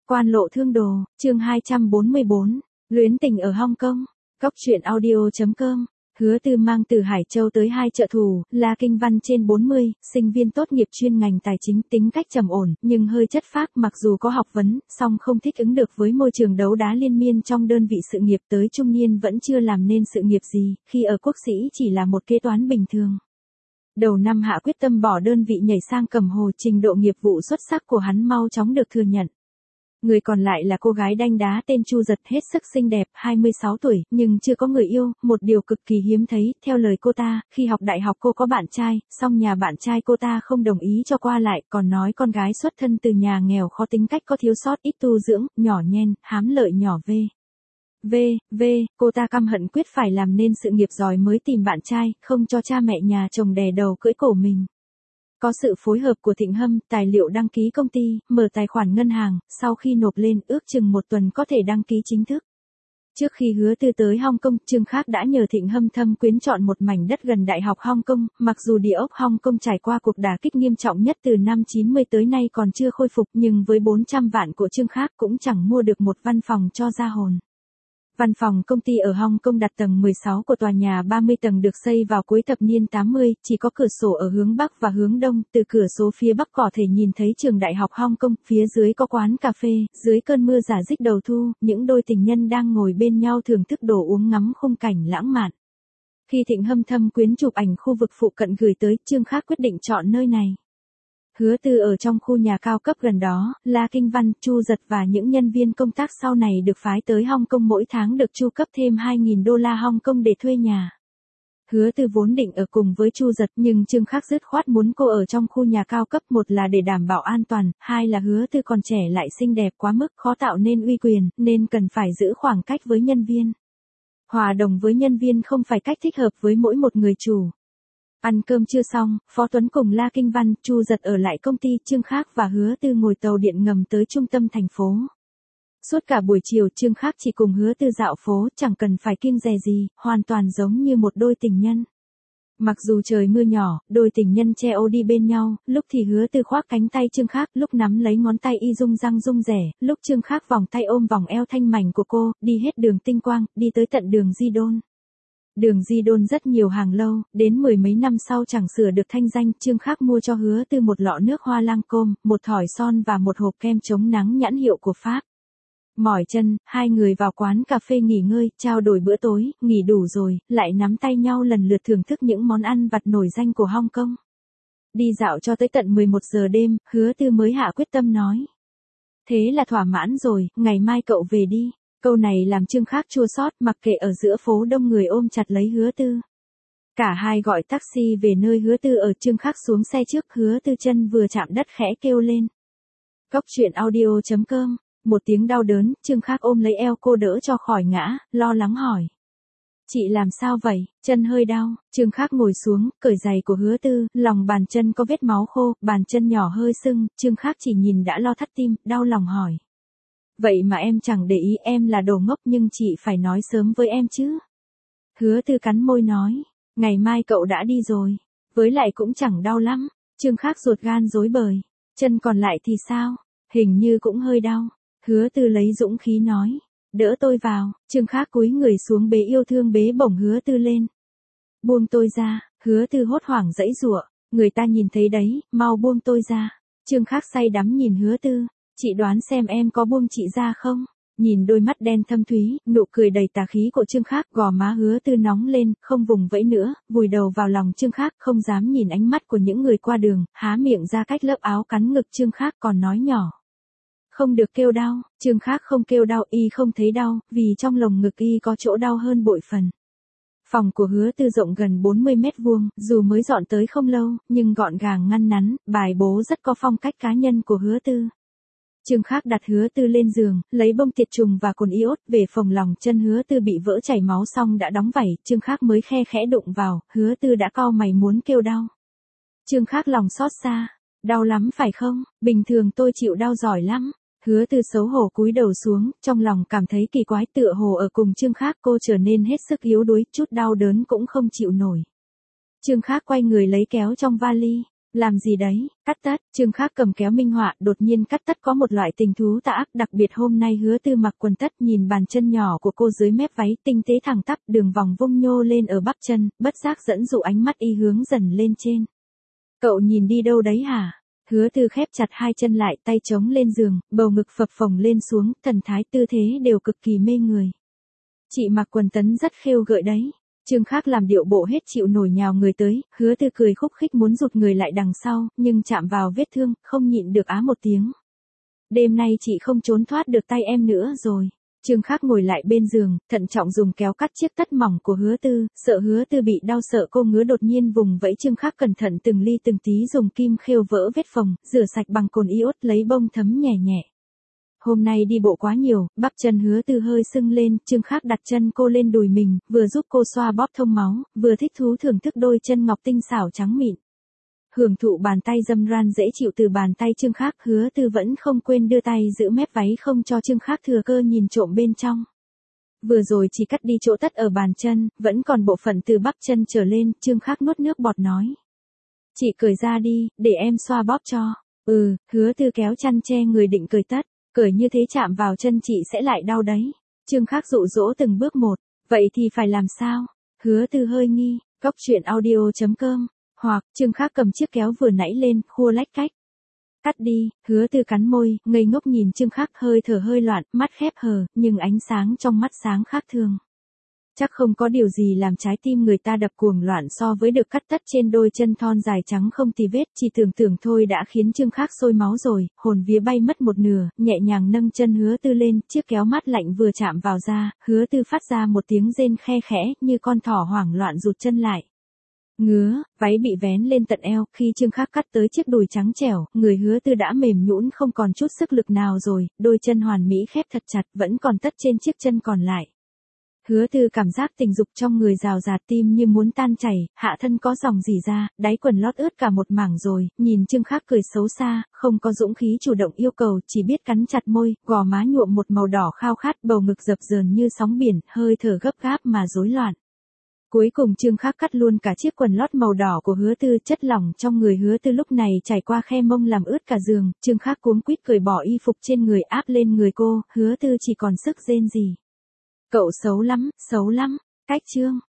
Quan lộ thương đồ, chương 244, luyến tình ở Hong Kong. Cóc truyện audio.com. Hứa Tư mang từ Hải Châu tới hai trợ thủ, là kinh văn trên 40, sinh viên tốt nghiệp chuyên ngành tài chính, tính cách trầm ổn, nhưng hơi chất phác, mặc dù có học vấn, song không thích ứng được với môi trường đấu đá liên miên trong đơn vị sự nghiệp, tới trung niên vẫn chưa làm nên sự nghiệp gì, khi ở Quốc Sĩ chỉ là một kế toán bình thường. Đầu năm hạ quyết tâm bỏ đơn vị nhảy sang Cẩm Hồ, trình độ nghiệp vụ xuất sắc của hắn mau chóng được thừa nhận. Người còn lại là cô gái đanh đá tên Chu Giật, hết sức xinh đẹp, 26 tuổi, nhưng chưa có người yêu, một điều cực kỳ hiếm thấy. Theo lời cô ta, khi học đại học cô có bạn trai, song nhà bạn trai cô ta không đồng ý cho qua lại, còn nói con gái xuất thân từ nhà nghèo khó, tính cách có thiếu sót, ít tu dưỡng, nhỏ nhen, hám lợi nhỏ cô ta căm hận quyết phải làm nên sự nghiệp giỏi mới tìm bạn trai, không cho cha mẹ nhà chồng đè đầu cưỡi cổ mình. Có sự phối hợp của Thịnh Hâm, tài liệu đăng ký công ty, mở tài khoản ngân hàng, sau khi nộp lên ước chừng một tuần có thể đăng ký chính thức. Trước khi Hứa Tư tới Hong Kong, Trương Khác đã nhờ Thịnh Hâm thâm quyến chọn một mảnh đất gần Đại học Hong Kong, mặc dù địa ốc Hong Kong trải qua cuộc đả kích nghiêm trọng nhất từ năm 90 tới nay còn chưa khôi phục, nhưng với 400 vạn của Trương Khác cũng chẳng mua được một văn phòng cho ra hồn. Văn phòng công ty ở Hong Kong đặt tầng 16 của tòa nhà 30 tầng được xây vào cuối thập niên 80, chỉ có cửa sổ ở hướng Bắc và hướng Đông, từ cửa sổ phía Bắc có thể nhìn thấy trường Đại học Hong Kong, phía dưới có quán cà phê, dưới cơn mưa rả rích đầu thu, những đôi tình nhân đang ngồi bên nhau thưởng thức đồ uống ngắm khung cảnh lãng mạn. Khi Thịnh Hâm thâm quyến chụp ảnh khu vực phụ cận gửi tới, Trương Khác quyết định chọn nơi này. Hứa Tư ở trong khu nhà cao cấp gần đó, La Kinh Văn, Chu Giật và những nhân viên công tác sau này được phái tới Hong Kong mỗi tháng được chu cấp thêm 2.000 đô la Hong Kong để thuê nhà. Hứa Tư vốn định ở cùng với Chu Giật, nhưng Trương Khác dứt khoát muốn cô ở trong khu nhà cao cấp, một là để đảm bảo an toàn, hai là Hứa Tư còn trẻ lại xinh đẹp quá mức khó tạo nên uy quyền, nên cần phải giữ khoảng cách với nhân viên. Hòa đồng với nhân viên không phải cách thích hợp với mỗi một người chủ. Ăn cơm chưa xong, Phó Tuấn cùng La Kinh Văn, Chu Giật ở lại công ty, Trương Khác và Hứa Tư ngồi tàu điện ngầm tới trung tâm thành phố. Suốt cả buổi chiều Trương Khác chỉ cùng Hứa Tư dạo phố, chẳng cần phải kiêng dè gì, hoàn toàn giống như một đôi tình nhân. Mặc dù trời mưa nhỏ, đôi tình nhân che ô đi bên nhau, lúc thì Hứa Tư khoác cánh tay Trương Khác, lúc nắm lấy ngón tay y rung răng rung rẻ, lúc Trương Khác vòng tay ôm vòng eo thanh mảnh của cô, đi hết đường Tinh Quang, đi tới tận đường Di Đôn. Đường Di Đôn rất nhiều hàng lâu, đến mười mấy năm sau chẳng sửa được thanh danh, Trương Khác mua cho Hứa Tư một lọ nước hoa Lancôme, một thỏi son và một hộp kem chống nắng nhãn hiệu của Pháp. Mỏi chân, hai người vào quán cà phê nghỉ ngơi, trao đổi bữa tối, nghỉ đủ rồi, lại nắm tay nhau lần lượt thưởng thức những món ăn vặt nổi danh của Hong Kong. Đi dạo cho tới tận 11 giờ đêm, Hứa Tư mới hạ quyết tâm nói. Thế là thỏa mãn rồi, ngày mai cậu về đi. Câu này làm Trương Khác chua xót, mặc kệ ở giữa phố đông người ôm chặt lấy Hứa Tư. Cả hai gọi taxi về nơi Hứa Tư ở, Trương Khác xuống xe trước, Hứa Tư chân vừa chạm đất khẽ kêu lên. Cóc truyện audio.com. Một tiếng đau đớn, Trương Khác ôm lấy eo cô đỡ cho khỏi ngã, lo lắng hỏi. Chị làm sao vậy, chân hơi đau. Trương Khác ngồi xuống, cởi giày của Hứa Tư, lòng bàn chân có vết máu khô, bàn chân nhỏ hơi sưng, Trương Khác chỉ nhìn đã lo thắt tim, đau lòng hỏi. Vậy mà em chẳng để ý, em là đồ ngốc, nhưng chị phải nói sớm với em chứ. Hứa Tư cắn môi nói, ngày mai cậu đã đi rồi, với lại cũng chẳng đau lắm. Trương Khác ruột gan rối bời, chân còn lại thì sao, hình như cũng hơi đau. Hứa Tư lấy dũng khí nói, đỡ tôi vào. Trương Khác cúi người xuống bế yêu thương bế bổng Hứa Tư lên. Buông tôi ra. Hứa Tư hốt hoảng giãy giụa, người ta nhìn thấy đấy, mau buông tôi ra. Trương Khác say đắm nhìn Hứa Tư. Chị đoán xem em có buông chị ra không? Nhìn đôi mắt đen thâm thúy, nụ cười đầy tà khí của Trương Khác, gò má Hứa Tư nóng lên, không vùng vẫy nữa, vùi đầu vào lòng Trương Khác, không dám nhìn ánh mắt của những người qua đường, há miệng ra cách lớp áo cắn ngực Trương Khác, còn nói nhỏ. Không được kêu đau. Trương Khác không kêu đau, y không thấy đau, vì trong lồng ngực y có chỗ đau hơn bội phần. Phòng của Hứa Tư rộng gần 40 mét vuông, dù mới dọn tới không lâu, nhưng gọn gàng ngăn nắn, bài bố rất có phong cách cá nhân của Hứa Tư. Trương Khác đặt Hứa Tư lên giường, lấy bông tiệt trùng và cồn iốt về phòng, lòng chân Hứa Tư bị vỡ chảy máu xong đã đóng vảy, Trương Khác mới khe khẽ đụng vào, Hứa Tư đã cau mày muốn kêu đau. Trương Khác lòng xót xa, đau lắm phải không? Bình thường tôi chịu đau giỏi lắm. Hứa Tư xấu hổ cúi đầu xuống, trong lòng cảm thấy kỳ quái, tựa hồ ở cùng Trương Khác cô trở nên hết sức yếu đuối, chút đau đớn cũng không chịu nổi. Trương Khác quay người lấy kéo trong vali. Làm gì đấy, cắt tất, Trương Khác cầm kéo minh họa, đột nhiên cắt tất có một loại tình thú tà ác, đặc biệt hôm nay Hứa Tư mặc quần tất, nhìn bàn chân nhỏ của cô dưới mép váy, tinh tế thẳng tắp, đường vòng vung nhô lên ở bắp chân, bất giác dẫn dụ ánh mắt y hướng dần lên trên. Cậu nhìn đi đâu đấy hả? Hứa Tư khép chặt hai chân lại, tay chống lên giường, bầu ngực phập phồng lên xuống, thần thái tư thế đều cực kỳ mê người. Chị mặc quần tấn rất khêu gợi đấy. Trương Khác làm điệu bộ hết chịu nổi nhào người tới, Hứa Tư cười khúc khích muốn rụt người lại đằng sau, nhưng chạm vào vết thương, không nhịn được á một tiếng. Đêm nay chị không trốn thoát được tay em nữa rồi. Trương Khác ngồi lại bên giường, thận trọng dùng kéo cắt chiếc tất mỏng của Hứa Tư, sợ Hứa Tư bị đau, sợ cô ngứa, đột nhiên vùng vẫy. Trương Khác cẩn thận từng ly từng tí dùng kim khêu vỡ vết phồng, rửa sạch bằng cồn iốt, lấy bông thấm nhẹ nhẹ. Hôm nay đi bộ quá nhiều, bắp chân Hứa Tư hơi sưng lên, Trương Khác đặt chân cô lên đùi mình, vừa giúp cô xoa bóp thông máu, vừa thích thú thưởng thức đôi chân ngọc tinh xảo trắng mịn. Hưởng thụ bàn tay dâm ran dễ chịu từ bàn tay Trương Khác, Hứa Tư vẫn không quên đưa tay giữ mép váy không cho Trương Khác thừa cơ nhìn trộm bên trong. Vừa rồi chỉ cắt đi chỗ tất ở bàn chân, vẫn còn bộ phận từ bắp chân trở lên, Trương Khác nuốt nước bọt nói. Chị cởi ra đi, để em xoa bóp cho. Hứa Tư kéo chăn che người định cởi tất, cởi như thế chạm vào chân chị sẽ lại đau đấy. Trương Khác dụ dỗ từng bước một, vậy thì phải làm sao? Hứa Tư hơi nghi, coctruyện.audio.com. Hoặc, Trương Khác cầm chiếc kéo vừa nãy lên, khua lách cách. Cắt đi, Hứa Tư cắn môi, ngây ngốc nhìn Trương Khác, hơi thở hơi loạn, mắt khép hờ, nhưng ánh sáng trong mắt sáng khác thường. Chắc không có điều gì làm trái tim người ta đập cuồng loạn so với được cắt tất trên đôi chân thon dài trắng không tì vết, chỉ tưởng tượng thôi đã khiến Trương Khác sôi máu rồi, hồn vía bay mất một nửa, nhẹ nhàng nâng chân Hứa Tư lên, chiếc kéo mát lạnh vừa chạm vào da, Hứa Tư phát ra một tiếng rên khe khẽ, như con thỏ hoảng loạn rụt chân lại. Ngứa, váy bị vén lên tận eo, khi Trương Khác cắt tới chiếc đùi trắng trẻo, người Hứa Tư đã mềm nhũn không còn chút sức lực nào rồi, đôi chân hoàn mỹ khép thật chặt, vẫn còn tất trên chiếc chân còn lại. Hứa Tư cảm giác tình dục trong người rào rạt, tim như muốn tan chảy, hạ thân có dòng dỉ ra, đáy quần lót ướt cả một mảng rồi, nhìn Trương Khác cười xấu xa, không có dũng khí chủ động yêu cầu, chỉ biết cắn chặt môi, gò má nhuộm một màu đỏ khao khát, bầu ngực dập dờn như sóng biển, hơi thở gấp gáp mà rối loạn. Cuối cùng Trương Khác cắt luôn cả chiếc quần lót màu đỏ của Hứa Tư, chất lỏng trong người Hứa Tư lúc này chảy qua khe mông làm ướt cả giường, Trương Khác cuống quýt cởi bỏ y phục trên người áp lên người cô, Hứa Tư chỉ còn sức rên rỉ. Cậu xấu lắm, cách Trương.